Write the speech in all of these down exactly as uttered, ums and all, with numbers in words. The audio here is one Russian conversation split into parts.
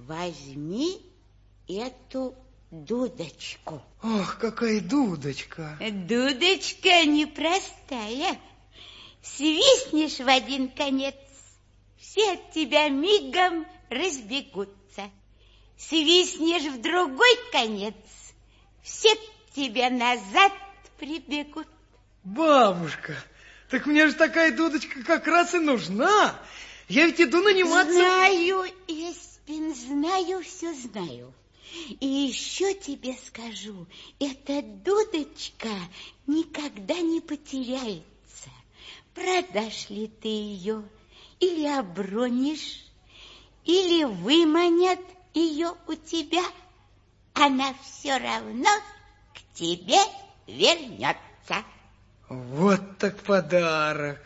возьми эту дудочку. Ох, какая дудочка. Дудочка непростая. Свистнешь в один конец, все от тебя мигом разбегутся. Свистнешь в другой конец, все к тебе назад прибегут. Бабушка, так мне же такая дудочка как раз и нужна. Я ведь иду наниматься... Знаю, Эспин, знаю, все знаю. И еще тебе скажу, эта дудочка никогда не потеряется. Продашь ли ты ее, или обронишь, или выманят ее у тебя, она все равно к тебе вернется. Вот так подарок.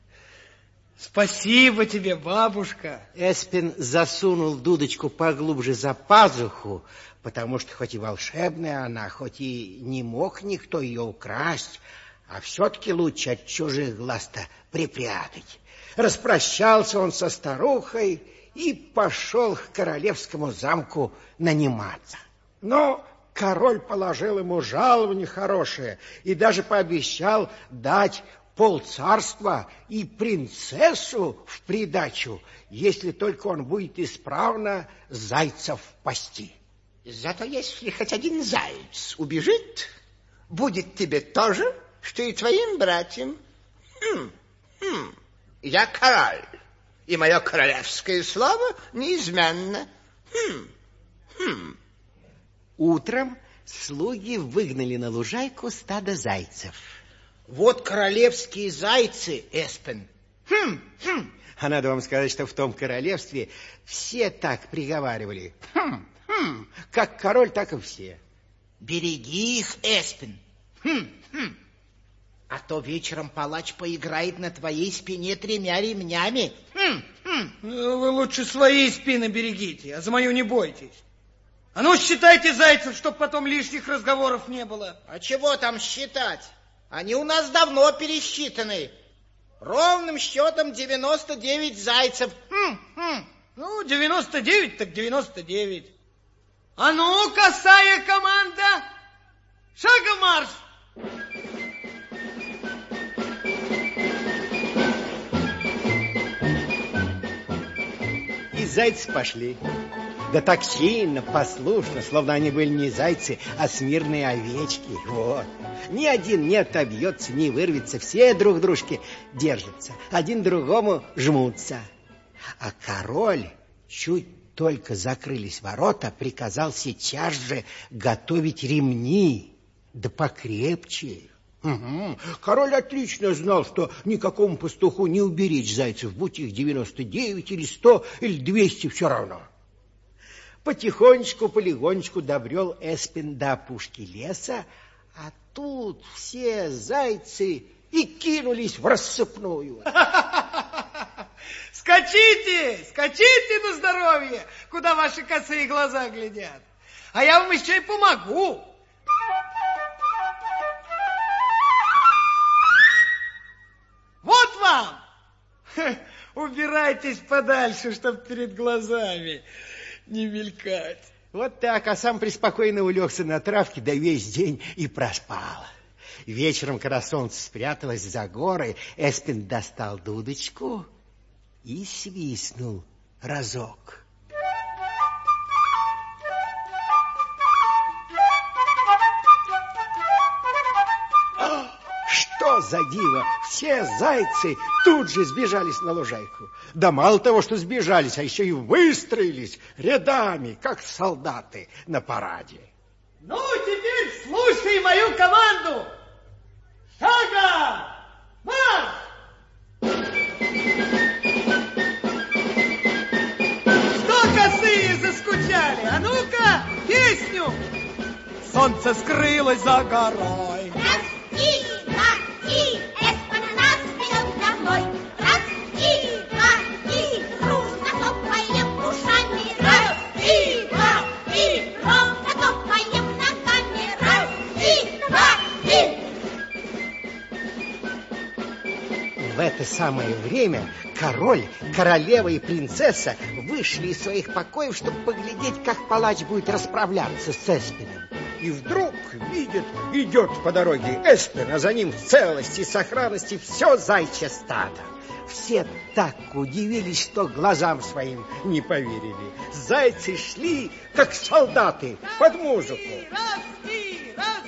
Спасибо тебе, бабушка. Эспин засунул дудочку поглубже за пазуху, потому что хоть и волшебная она, хоть и не мог никто ее украсть, а все-таки лучше от чужих глаз-то припрятать. Распрощался он со старухой и пошел к королевскому замку наниматься. Но король положил ему жалование хорошее и даже пообещал дать полцарства и принцессу в придачу, если только он будет исправно зайцев пасти. Зато если хоть один заяц убежит, будет тебе то же, что и твоим братьям. Хм, хм. Я король, и мое королевское слово неизменно. Хм, хм. Утром слуги выгнали на лужайку стадо зайцев. Вот королевские зайцы, Эспин. Хм, хм. А надо вам сказать, что в том королевстве все так приговаривали. Хм, хм. Как король, так и все. Береги их, Эспин. Хм, хм. А то вечером палач поиграет на твоей спине тремя ремнями. Хм, хм. Вы лучше свои спины берегите, а за мою не бойтесь. А ну, считайте зайцев, чтоб потом лишних разговоров не было. А чего там считать? Они у нас давно пересчитаны. Ровным счетом девяносто девять зайцев. Хм, хм. Ну, девяносто девять так девяносто девять. А ну, косая команда, шагом марш! И зайцы пошли. Да так сильно, послушно, словно они были не зайцы, а смирные овечки. Вот. Ни один не отобьется, не вырвется. Все друг дружки держатся, один другому жмутся. А король, чуть только закрылись ворота, приказал сейчас же готовить ремни, да покрепче. Угу. Король отлично знал, что никакому пастуху не уберечь зайцев, будь их девяносто девять или сто или двести, все равно. Потихонечку, полегонечку добрел Эспин до опушки леса, а тут все зайцы и кинулись в рассыпную. Скачите, скачите на здоровье, куда ваши косые глаза глядят. А я вам еще и помогу. Вот вам. Убирайтесь подальше, чтоб перед глазами не мелькать. Вот так, а сам преспокойно улегся на травке, да весь день и проспал. Вечером, когда солнце спряталось за горы, Эспин достал дудочку и свистнул разок. Что за диво! Все зайцы тут же сбежались на лужайку. Да мало того, что сбежались, а еще и выстроились рядами, как солдаты на параде. Ну, теперь слушай мою команду! Шагом марш! Что косые заскучали? А ну-ка, песню! Солнце скрылось за горой. Раз и два, и Эспин нас ведет домой. Раз и два, и дружно топаем ушами. Раз и два, и ровно топаем ногами. Раз и два, и... В это самое время король, королева и принцесса вышли из своих покоев, чтобы поглядеть, как палач будет расправляться с Эспином. И вдруг видит, идет по дороге Эспин, а за ним в целости и сохранности все зайчье стадо. Все так удивились, что глазам своим не поверили. Зайцы шли, как солдаты, под музыку. Раз, и раз,